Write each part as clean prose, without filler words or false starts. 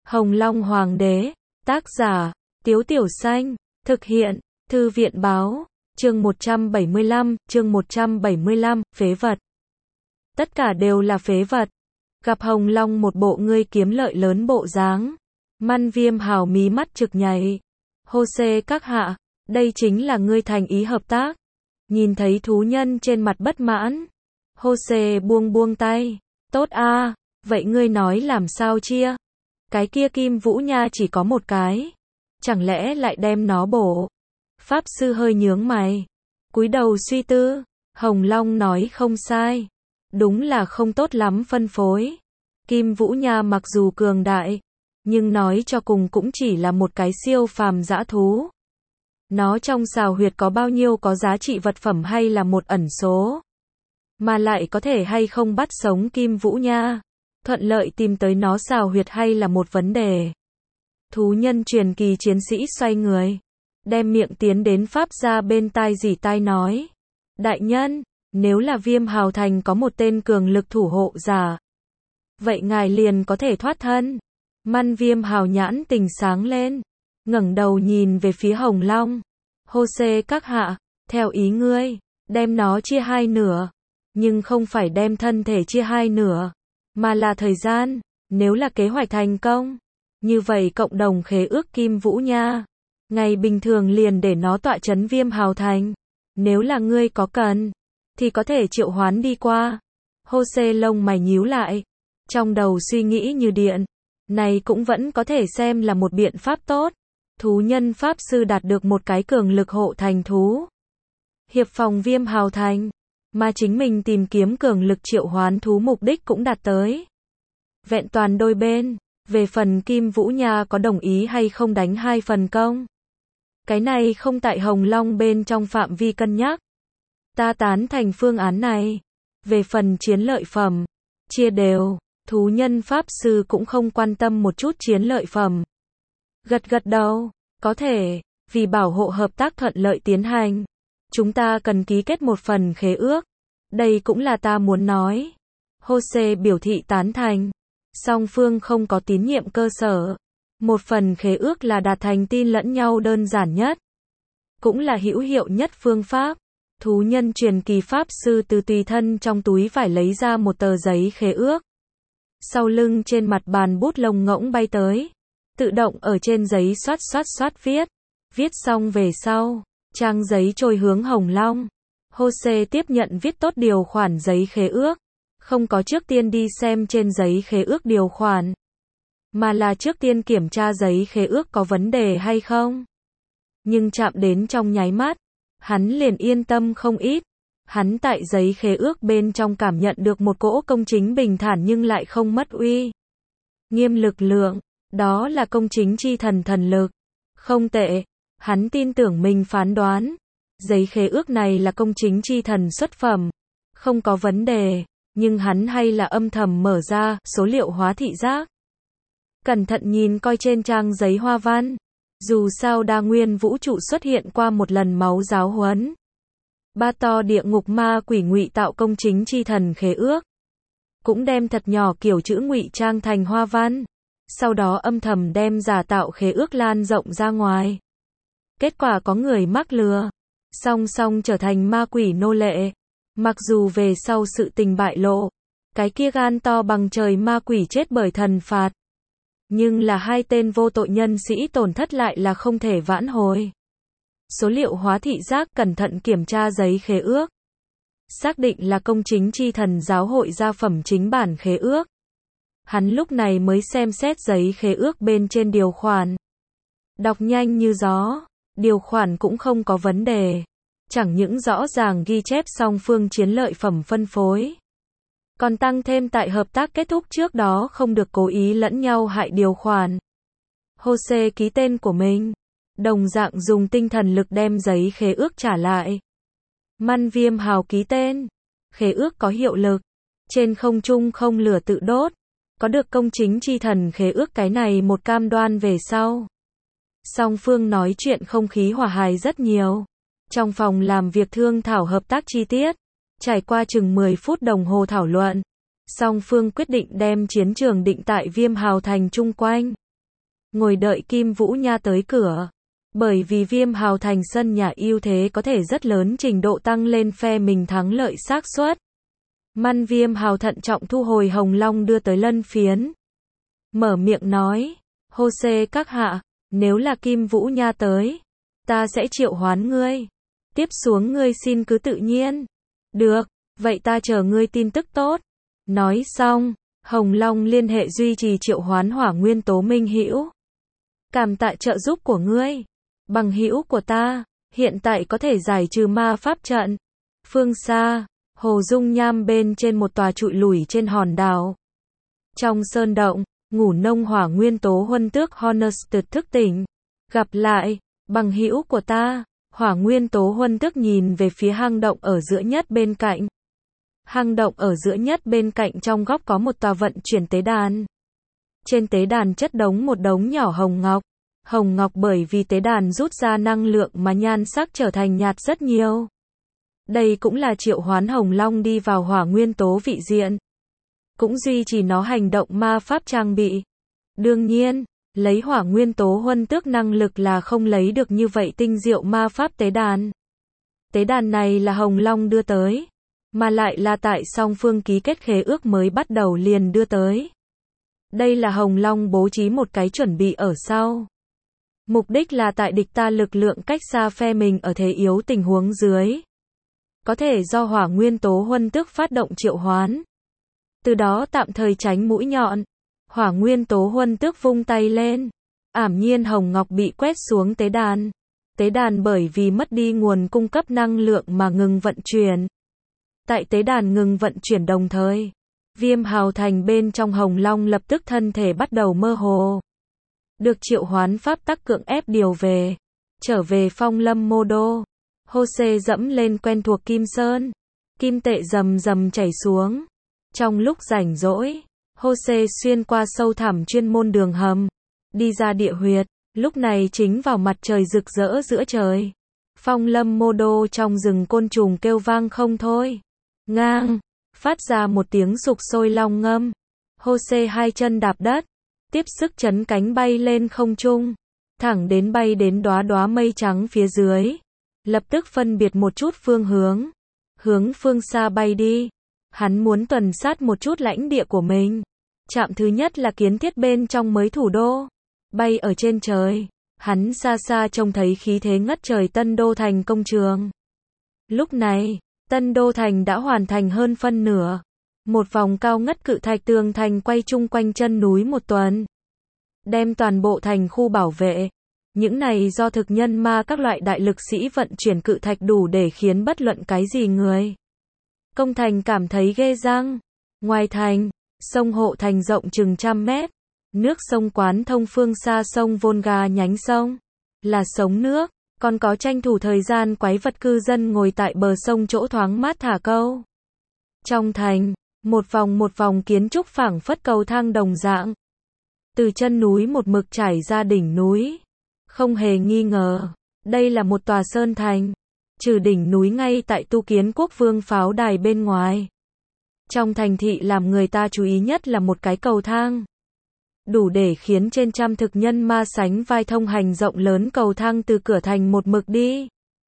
Hồng Long Hoàng đế, tác giả, Tiếu Tiểu Xanh, thực hiện, Thư viện báo, chương 175, phế vật. Tất cả đều là phế vật. Gặp Hồng Long một bộ ngươi kiếm lợi lớn bộ dáng. Man Viêm Hào mí mắt trực nhảy. Hô xê các hạ, đây chính là ngươi thành ý hợp tác. Nhìn thấy thú nhân trên mặt bất mãn. Hô xê buông tay. Tốt a, vậy ngươi nói làm sao chia? Cái kia Kim Vũ Nha chỉ có một cái. Chẳng lẽ lại đem nó bổ? Pháp sư hơi nhướng mày. Cúi đầu suy tư. Hồng Long nói không sai. Đúng là không tốt lắm phân phối. Kim Vũ Nha mặc dù cường đại, nhưng nói cho cùng cũng chỉ là một cái siêu phàm dã thú. Nó trong xào huyệt có bao nhiêu có giá trị vật phẩm hay là một ẩn số. Mà lại có thể hay không bắt sống Kim Vũ Nha. Thuận lợi tìm tới nó xào huyệt hay là một vấn đề. Thú nhân truyền kỳ chiến sĩ xoay người. Đem miệng tiến đến Pháp gia bên tai dỉ tai nói. Đại nhân, nếu là Viêm Hào Thành có một tên cường lực thủ hộ giả, vậy ngài liền có thể thoát thân. Man Viêm Hào nhãn tình sáng lên. Ngẩng đầu nhìn về phía Hồng Long. Hô xê các hạ, theo ý ngươi, đem nó chia hai nửa. Nhưng không phải đem thân thể chia hai nửa, mà là thời gian. Nếu là kế hoạch thành công, như vậy cộng đồng khế ước Kim Vũ Nha, ngày bình thường liền để nó tọa trấn Viêm Hào Thành. Nếu là ngươi có cần, thì có thể triệu hoán đi qua. Hô xê lông mày nhíu lại. Trong đầu suy nghĩ như điện. Này cũng vẫn có thể xem là một biện pháp tốt. Thú nhân Pháp sư đạt được một cái cường lực hộ thành thú. Hiệp phòng Viêm Hào Thành. Mà chính mình tìm kiếm cường lực triệu hoán thú mục đích cũng đạt tới. Vẹn toàn đôi bên. Về phần Kim Vũ Nha có đồng ý hay không đánh hai phần công. Cái này không tại Hồng Long bên trong phạm vi cân nhắc. Ta tán thành phương án này. Về phần chiến lợi phẩm, chia đều, thú nhân Pháp sư cũng không quan tâm một chút chiến lợi phẩm. Gật đầu, có thể, vì bảo hộ hợp tác thuận lợi tiến hành, chúng ta cần ký kết một phần khế ước. Đây cũng là ta muốn nói. Hô xê biểu thị tán thành. Song phương không có tín nhiệm cơ sở. Một phần khế ước là đạt thành tin lẫn nhau đơn giản nhất. Cũng là hữu hiệu nhất phương pháp. Thú nhân truyền kỳ Pháp sư từ tùy thân trong túi vải lấy ra một tờ giấy khế ước. Sau lưng trên mặt bàn bút lông ngỗng bay tới. Tự động ở trên giấy xoát viết. Viết xong về sau, trang giấy trôi hướng Hồng Long. Hô xê tiếp nhận viết tốt điều khoản giấy khế ước. Không có trước tiên đi xem trên giấy khế ước điều khoản, mà là trước tiên kiểm tra giấy khế ước có vấn đề hay không. Nhưng chạm đến trong nháy mắt, hắn liền yên tâm không ít. Hắn tại giấy khế ước bên trong cảm nhận được một cỗ công chính bình thản nhưng lại không mất uy nghiêm lực lượng. Đó là công chính chi thần thần lực. Không tệ, hắn tin tưởng mình phán đoán. Giấy khế ước này là công chính chi thần xuất phẩm. Không có vấn đề, nhưng hắn hay là âm thầm mở ra số liệu hóa thị giác. Cẩn thận nhìn coi trên trang giấy hoa văn. Dù sao đa nguyên vũ trụ xuất hiện qua một lần máu giáo huấn. Ba to địa ngục ma quỷ ngụy tạo công chính chi thần khế ước. Cũng đem thật nhỏ kiểu chữ ngụy trang thành hoa văn. Sau đó âm thầm đem giả tạo khế ước lan rộng ra ngoài. Kết quả có người mắc lừa. Song song trở thành ma quỷ nô lệ. Mặc dù về sau sự tình bại lộ, cái kia gan to bằng trời ma quỷ chết bởi thần phạt. Nhưng là hai tên vô tội nhân sĩ tổn thất lại là không thể vãn hồi. Số liệu hóa thị giác cẩn thận kiểm tra giấy khế ước. Xác định là công chính chi thần giáo hội gia phẩm chính bản khế ước. Hắn lúc này mới xem xét giấy khế ước bên trên điều khoản. Đọc nhanh như gió, điều khoản cũng không có vấn đề. Chẳng những rõ ràng ghi chép song phương chiến lợi phẩm phân phối, còn tăng thêm tại hợp tác kết thúc trước đó không được cố ý lẫn nhau hại điều khoản. Hô xê ký tên của mình, đồng dạng dùng tinh thần lực đem giấy khế ước trả lại. Man Viêm Hào ký tên, khế ước có hiệu lực, trên không trung không lửa tự đốt, có được công chính chi thần khế ước cái này một cam đoan về sau. Song phương nói chuyện không khí hòa hài rất nhiều. Trong phòng làm việc thương thảo hợp tác chi tiết, trải qua chừng 10 phút đồng hồ thảo luận, song phương quyết định đem chiến trường định tại Viêm Hào Thành chung quanh. ngồi đợi Kim Vũ Nha tới cửa. Bởi vì Viêm Hào Thành sân nhà ưu thế có thể rất lớn trình độ tăng lên phe mình thắng lợi xác suất. Viêm Hào thận trọng thu hồi Hồng Long đưa tới lân phiến. Mở miệng nói, Hô-xê các hạ, nếu là Kim Vũ Nha tới, ta sẽ triệu hoán ngươi. Tiếp xuống ngươi xin cứ tự nhiên. Được, vậy ta chờ ngươi tin tức tốt. Nói xong, Hồng Long liên hệ duy trì triệu hoán hỏa nguyên tố minh hữu. Cảm tạ trợ giúp của ngươi. Bằng hữu của ta, hiện tại có thể giải trừ ma pháp trận. Phương xa, Hồ Dung Nham bên trên một tòa trụi lủi trên hòn đảo. Trong sơn động, ngủ nông hỏa nguyên tố huân tước Honested thức tỉnh. Gặp lại, bằng hữu của ta. Hỏa nguyên tố huân tước nhìn về phía hang động ở giữa nhất bên cạnh. Hang động ở giữa nhất bên cạnh trong góc có một tòa vận chuyển tế đàn. Trên tế đàn chất đống một đống nhỏ hồng ngọc. Hồng ngọc bởi vì tế đàn rút ra năng lượng mà nhan sắc trở thành nhạt rất nhiều. Đây cũng là triệu hoán Hồng Long đi vào hỏa nguyên tố vị diện. Cũng duy trì nó hành động ma pháp trang bị. Đương nhiên, lấy hỏa nguyên tố huân tước năng lực là không lấy được như vậy tinh diệu ma pháp tế đàn. Tế đàn này là Hồng Long đưa tới, mà lại là tại song phương ký kết khế ước mới bắt đầu liền đưa tới. Đây là Hồng Long bố trí một cái chuẩn bị ở sau. Mục đích là tại địch ta lực lượng cách xa phe mình ở thế yếu tình huống dưới. Có thể do hỏa nguyên tố huân tước phát động triệu hoán. Từ đó tạm thời tránh mũi nhọn. Hỏa nguyên tố huân tước vung tay lên. Ảm nhiên hồng ngọc bị quét xuống tế đàn. Tế đàn bởi vì mất đi nguồn cung cấp năng lượng mà ngừng vận chuyển. Tại tế đàn ngừng vận chuyển đồng thời, Viêm Hào Thành bên trong Hồng Long lập tức thân thể bắt đầu mơ hồ. Được triệu hoán pháp tắc cưỡng ép điều về. Trở về Phong Lâm Mô Đô. Hô-xê dẫm lên quen thuộc Kim Sơn. Kim tệ rầm rầm chảy xuống. Trong lúc rảnh rỗi, Hô-xê xuyên qua sâu thẳm chuyên môn đường hầm. Đi ra địa huyệt. Lúc này chính vào mặt trời rực rỡ giữa trời. Phong Lâm Mô Đô trong rừng côn trùng kêu vang không thôi. Ngang. Phát ra một tiếng sục sôi long ngâm. Hô-xê hai chân đạp đất. Tiếp sức chấn cánh bay lên không trung. Thẳng đến bay đến đóa đóa mây trắng phía dưới. Lập tức phân biệt một chút phương hướng. Hướng phương xa bay đi. Hắn muốn tuần sát một chút lãnh địa của mình. Trạm thứ nhất là kiến thiết bên trong mới thủ đô. Bay ở trên trời. Hắn xa xa trông thấy khí thế ngất trời Tân Đô Thành công trường. Lúc này, Tân Đô Thành đã hoàn thành hơn phân nửa. Một vòng cao ngất cự thạch tường thành quay chung quanh chân núi một tuần. Đem toàn bộ thành khu bảo vệ. Những này do thực nhân ma các loại đại lực sĩ vận chuyển cự thạch đủ để khiến bất luận cái gì người công thành cảm thấy ghê răng. Ngoài thành, sông Hộ Thành rộng chừng 100 mét. Nước sông quán thông phương xa sông Volga nhánh sông. Là sống nước, còn có tranh thủ thời gian quái vật cư dân ngồi tại bờ sông chỗ thoáng mát thả câu. Trong thành, một vòng kiến trúc phảng phất cầu thang đồng dạng. Từ chân núi một mực trải ra đỉnh núi. Không hề nghi ngờ, đây là một tòa sơn thành. Trừ đỉnh núi ngay tại Tu Kiến Quốc Vương pháo đài bên ngoài. Trong thành thị làm người ta chú ý nhất là một cái cầu thang. Đủ để khiến trên trăm thực nhân ma sánh vai thông hành rộng lớn cầu thang từ cửa thành một mực đi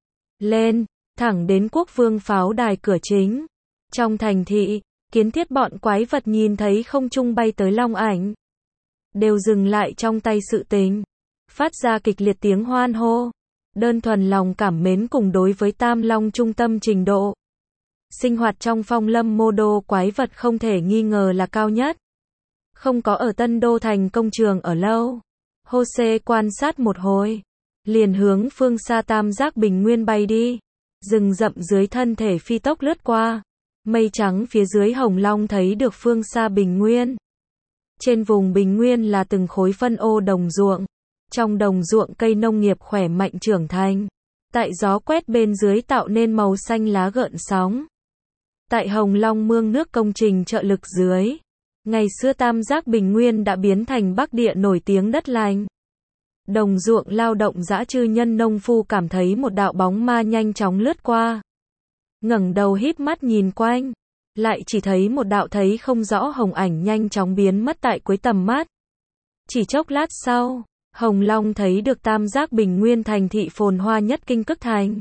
lên, thẳng đến Quốc Vương pháo đài cửa chính. Trong thành thị, kiến thiết bọn quái vật nhìn thấy không trung bay tới long ảnh. Đều dừng lại trong tay sự tình. Phát ra kịch liệt tiếng hoan hô. Đơn thuần lòng cảm mến cùng đối với Tam Long trung tâm trình độ. Sinh hoạt trong Phong Lâm Mô Đô quái vật không thể nghi ngờ là cao nhất. Không có ở Tân Đô Thành công trường ở lâu. Hô-xê quan sát một hồi. Liền hướng phương xa Tam Giác Bình Nguyên bay đi. Rừng rậm dưới thân thể phi tốc lướt qua. Mây trắng phía dưới Hồng Long thấy được phương xa Bình Nguyên. Trên vùng Bình Nguyên là từng khối phân ô đồng ruộng. Trong đồng ruộng cây nông nghiệp khỏe mạnh trưởng thành. Tại gió quét bên dưới tạo nên màu xanh lá gợn sóng. Tại Hồng Long mương nước công trình trợ lực dưới. Ngày xưa Tam Giác Bình Nguyên đã biến thành Bắc Địa nổi tiếng đất lành. Đồng ruộng lao động dã chư nhân nông phu cảm thấy một đạo bóng ma nhanh chóng lướt qua. Ngẩng đầu híp mắt nhìn quanh. Lại chỉ thấy một đạo thấy không rõ hồng ảnh nhanh chóng biến mất tại cuối tầm mắt. Chỉ chốc lát sau, Hồng Long thấy được tam giác bình nguyên thành thị phồn hoa nhất Kinh Cức Thành.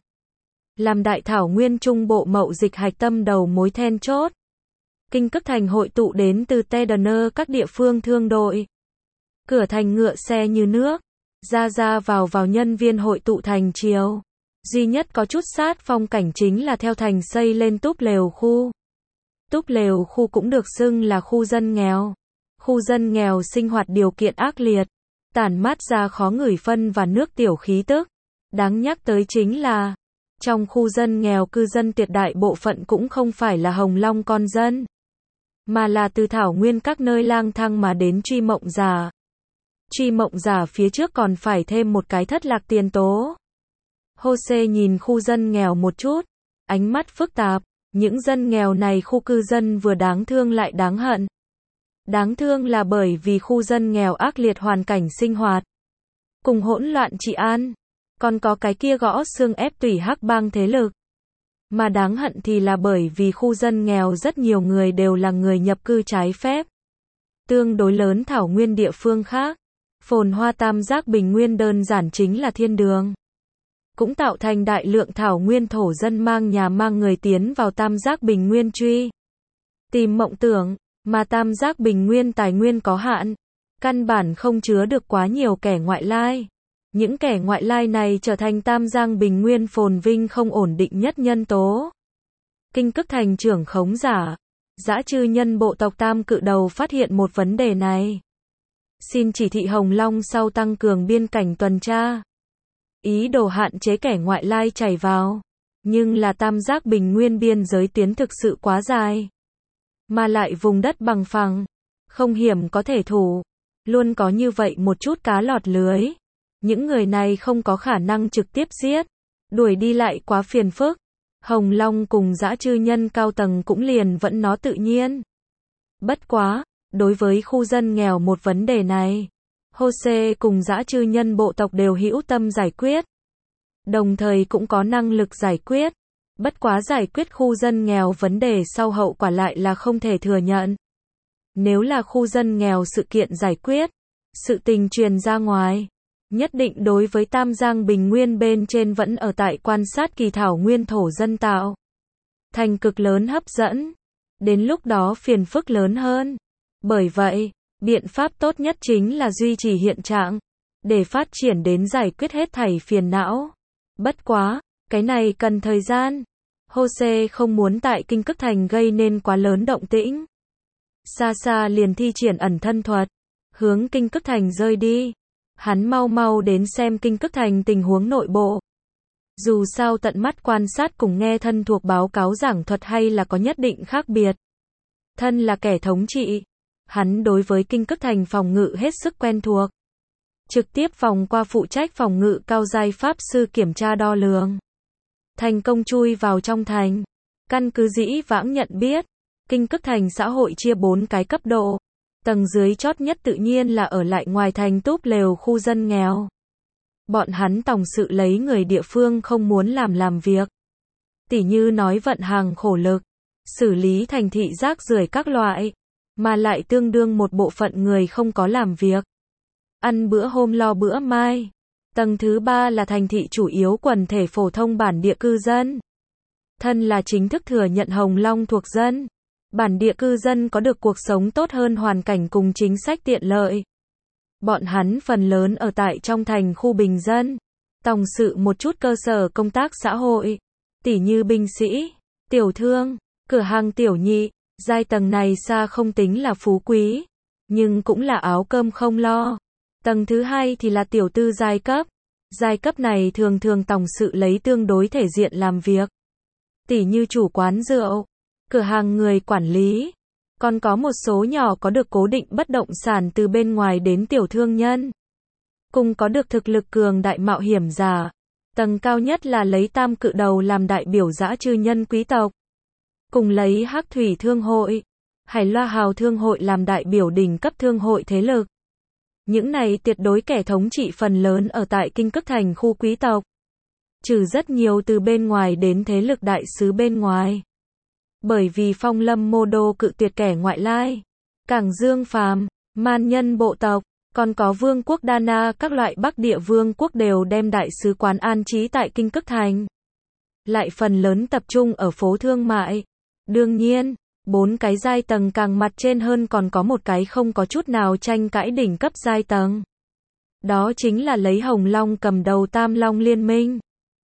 Làm đại thảo nguyên trung bộ mậu dịch hạch tâm đầu mối then chốt. Kinh Cức Thành hội tụ đến từ Tây các địa phương thương đội. Cửa thành ngựa xe như nước. Ra vào nhân viên hội tụ thành chiều. Duy nhất có chút sát phong cảnh chính là theo thành xây lên túp lều khu. Túp lều khu cũng được xưng là khu dân nghèo. Khu dân nghèo sinh hoạt điều kiện ác liệt, tản mát ra khó ngửi phân và nước tiểu khí tức. Đáng nhắc tới chính là, trong khu dân nghèo cư dân tuyệt đại bộ phận cũng không phải là Hồng Long con dân, mà là từ thảo nguyên các nơi lang thang mà đến truy mộng giả. Truy mộng giả phía trước còn phải thêm một cái thất lạc tiền tố. Jose nhìn khu dân nghèo một chút, ánh mắt phức tạp. Những dân nghèo này khu cư dân vừa đáng thương lại đáng hận. Đáng thương là bởi vì khu dân nghèo ác liệt hoàn cảnh sinh hoạt, cùng hỗn loạn trị an, còn có cái kia gõ xương ép tủy hắc bang thế lực. Mà đáng hận thì là bởi vì khu dân nghèo rất nhiều người đều là người nhập cư trái phép. Tương đối lớn thảo nguyên địa phương khác, phồn hoa tam giác bình nguyên đơn giản chính là thiên đường. Cũng tạo thành đại lượng thảo nguyên thổ dân mang nhà mang người tiến vào tam giác bình nguyên truy tìm mộng tưởng, mà tam giác bình nguyên tài nguyên có hạn, căn bản không chứa được quá nhiều kẻ ngoại lai. Những kẻ ngoại lai này trở thành tam giác bình nguyên phồn vinh không ổn định nhất nhân tố. Kinh Cức Thành trưởng khống giả, dã chư nhân bộ tộc Tam Cự Đầu phát hiện một vấn đề này. Xin chỉ thị Hồng Long sau tăng cường biên cảnh tuần tra. Ý đồ hạn chế kẻ ngoại lai chảy vào. Nhưng là tam giác bình nguyên biên giới tuyến thực sự quá dài. Mà lại vùng đất bằng phẳng, không hiểm có thể thủ. Luôn có như vậy một chút cá lọt lưới. Những người này không có khả năng trực tiếp giết. Đuổi đi lại quá phiền phức. Hồng Long cùng dã chư nhân cao tầng cũng liền vẫn nó tự nhiên. Bất quá, đối với khu dân nghèo một vấn đề này, Jose cùng dã chư nhân bộ tộc đều hữu tâm giải quyết. Đồng thời cũng có năng lực giải quyết. Bất quá giải quyết khu dân nghèo vấn đề sau hậu quả lại là không thể thừa nhận. Nếu là khu dân nghèo sự kiện giải quyết, sự tình truyền ra ngoài, nhất định đối với tam giác bình nguyên bên trên vẫn ở tại quan sát kỳ thảo nguyên thổ dân tạo thành cực lớn hấp dẫn. Đến lúc đó phiền phức lớn hơn. Bởi vậy, biện pháp tốt nhất chính là duy trì hiện trạng, để phát triển đến giải quyết hết thảy phiền não. Bất quá, cái này cần thời gian. Jose không muốn tại Kinh Cức Thành gây nên quá lớn động tĩnh. Xa xa liền thi triển ẩn thân thuật, hướng Kinh Cức Thành rơi đi. Hắn mau đến xem Kinh Cức Thành tình huống nội bộ. Dù sao tận mắt quan sát cùng nghe thân thuộc báo cáo giảng thuật hay là có nhất định khác biệt. Thân là kẻ thống trị, hắn đối với Kinh Cức Thành phòng ngự hết sức quen thuộc. Trực tiếp vòng qua phụ trách phòng ngự cao giai pháp sư kiểm tra đo lường. Thành công chui vào trong thành. Căn cứ dĩ vãng nhận biết, Kinh Cức Thành xã hội chia 4 cái cấp độ. Tầng dưới chót nhất tự nhiên là ở lại ngoài thành túp lều khu dân nghèo. Bọn hắn tổng sự lấy người địa phương không muốn làm việc. Tỉ như nói vận hàng khổ lực, xử lý thành thị rác rưởi các loại, mà lại tương đương một bộ phận người không có làm việc. Ăn bữa hôm lo bữa mai. Tầng thứ 3 là thành thị chủ yếu quần thể phổ thông bản địa cư dân. Thân là chính thức thừa nhận Hồng Long thuộc dân. Bản địa cư dân có được cuộc sống tốt hơn hoàn cảnh cùng chính sách tiện lợi. Bọn hắn phần lớn ở tại trong thành khu bình dân. Tổng sự một chút cơ sở công tác xã hội. Tỉ như binh sĩ, tiểu thương, cửa hàng tiểu nhị. Giai tầng này xa không tính là phú quý, nhưng cũng là áo cơm không lo. Tầng thứ 2 thì là tiểu tư giai cấp. Giai cấp này thường tổng sự lấy tương đối thể diện làm việc. Tỉ như chủ quán rượu, cửa hàng người quản lý. Còn có một số nhỏ có được cố định bất động sản từ bên ngoài đến tiểu thương nhân. Cùng có được thực lực cường đại mạo hiểm giả. Tầng cao nhất là lấy Tam Cự Đầu làm đại biểu dã chư nhân quý tộc. Cùng lấy Hắc Thủy Thương hội, Hải Loa Hào Thương hội làm đại biểu đỉnh cấp thương hội thế lực. Những này tuyệt đối kẻ thống trị phần lớn ở tại Kinh Cức Thành khu quý tộc. Trừ rất nhiều từ bên ngoài đến thế lực đại sứ bên ngoài. Bởi vì Phong Lâm Mô Đô cự tuyệt kẻ ngoại lai. Cảng Dương Phàm, man nhân bộ tộc, Còn có vương quốc Đa Na, các loại Bắc địa vương quốc đều đem đại sứ quán an trí tại Kinh Cức Thành. Lại phần lớn tập trung ở phố thương mại. Đương nhiên, 4 cái giai tầng càng mặt trên hơn còn có một cái không có chút nào tranh cãi đỉnh cấp giai tầng. Đó chính là lấy Hồng Long cầm đầu Tam Long Liên minh.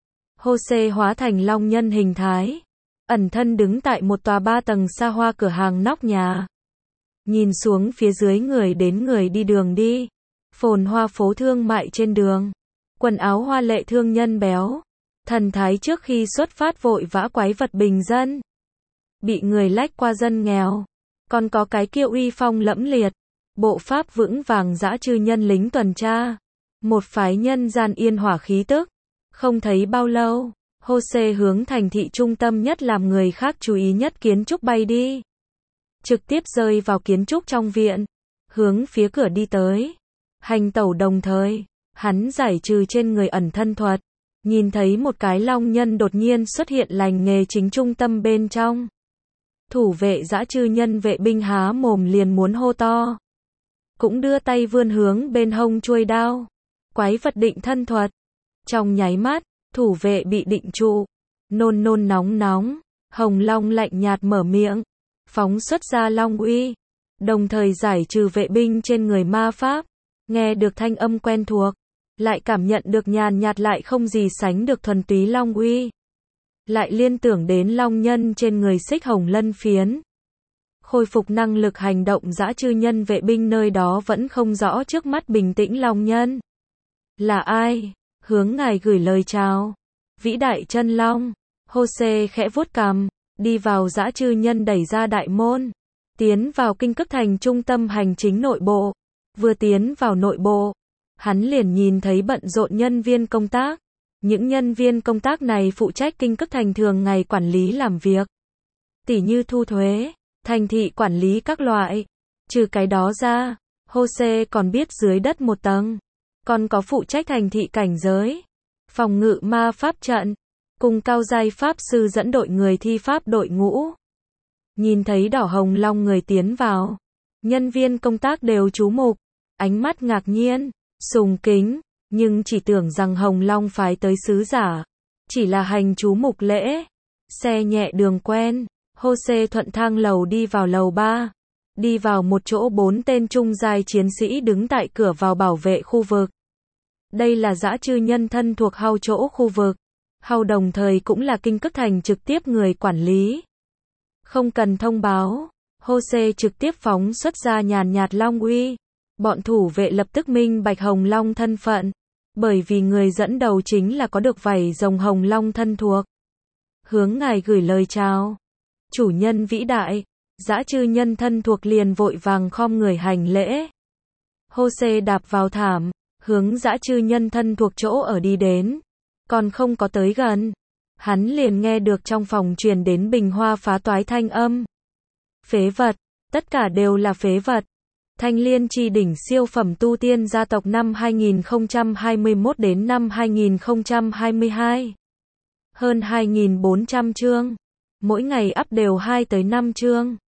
Jose hóa thành long nhân hình thái, ẩn thân đứng tại một tòa 3 tầng xa hoa cửa hàng nóc nhà. Nhìn xuống phía dưới người đến người đi đường đi. Phồn hoa phố thương mại trên đường. Quần áo hoa lệ thương nhân béo. Thần thái trước khi xuất phát vội vã quái vật bình dân. Bị người lách qua dân nghèo. Còn có cái kia uy phong lẫm liệt. Bộ pháp vững vàng dã chư nhân lính tuần tra. Một phái nhân gian yên hỏa khí tức. Không thấy bao lâu, Jose hướng thành thị trung tâm nhất làm người khác chú ý nhất kiến trúc bay đi. Trực tiếp rơi vào kiến trúc trong viện. Hướng phía cửa đi tới. Hành tẩu đồng thời, hắn giải trừ trên người ẩn thân thuật. Nhìn thấy một cái long nhân đột nhiên xuất hiện lành nghề chính trung tâm bên trong. Thủ vệ dã chư nhân vệ binh há mồm liền muốn hô to. Cũng đưa tay vươn hướng bên hông chuôi đao. Quái vật định thân thuật. Trong nháy mắt, thủ vệ bị định trụ. Nôn nôn nóng nóng. Hồng Long lạnh nhạt mở miệng. Phóng xuất ra long uy. Đồng thời giải trừ vệ binh trên người ma pháp. Nghe được thanh âm quen thuộc. Lại cảm nhận được nhàn nhạt lại không gì sánh được thuần túy long uy. Lại liên tưởng đến long nhân trên người xích hồng lân phiến. Khôi phục năng lực hành động dã chư nhân vệ binh nơi đó vẫn không rõ trước mắt bình tĩnh long nhân. Là ai? Hướng ngài gửi lời chào. Vĩ đại chân long. Jose khẽ vuốt cằm, đi vào dã chư nhân đẩy ra đại môn. Tiến vào Kinh Cức Thành trung tâm hành chính nội bộ. Vừa tiến vào nội bộ, hắn liền nhìn thấy bận rộn nhân viên công tác. Những nhân viên công tác này phụ trách Kinh Cức Thành thường ngày quản lý làm việc. Tỉ như thu thuế, thành thị quản lý các loại. Trừ cái đó ra, Jose còn biết dưới đất một tầng. Còn có phụ trách thành thị cảnh giới, phòng ngự ma pháp trận, cùng cao giai pháp sư dẫn đội người thi pháp đội ngũ. Nhìn thấy đỏ hồng long người tiến vào, nhân viên công tác đều chú mục, ánh mắt ngạc nhiên, sùng kính, nhưng chỉ tưởng rằng Hồng Long phái tới sứ giả, chỉ là hành chú mục lễ. Xe nhẹ đường quen, Jose thuận thang lầu đi vào lầu 3, đi vào một chỗ 4 tên trung giai chiến sĩ đứng tại cửa vào bảo vệ khu vực. Đây là dã chư nhân thân thuộc hau chỗ khu vực. Hau đồng thời cũng là Kinh Cức Thành trực tiếp người quản lý. Không cần thông báo, Jose trực tiếp phóng xuất ra nhàn nhạt long uy. Bọn thủ vệ lập tức minh bạch Hồng Long thân phận, bởi vì người dẫn đầu chính là có được vảy rồng Hồng Long thân thuộc. Hướng ngài gửi lời chào. Chủ nhân vĩ đại, dã chư nhân thân thuộc liền vội vàng khom người hành lễ. Jose đạp vào thảm, hướng dã chư nhân thân thuộc chỗ ở đi đến. Còn không có tới gần, hắn liền nghe được trong phòng truyền đến bình hoa phá toái thanh âm. Phế vật, tất cả đều là phế vật. Thanh Liên chi đỉnh siêu phẩm tu tiên gia tộc năm 2021 đến năm 2022. Hơn 2.400 chương. Mỗi ngày up đều 2 tới 5 chương.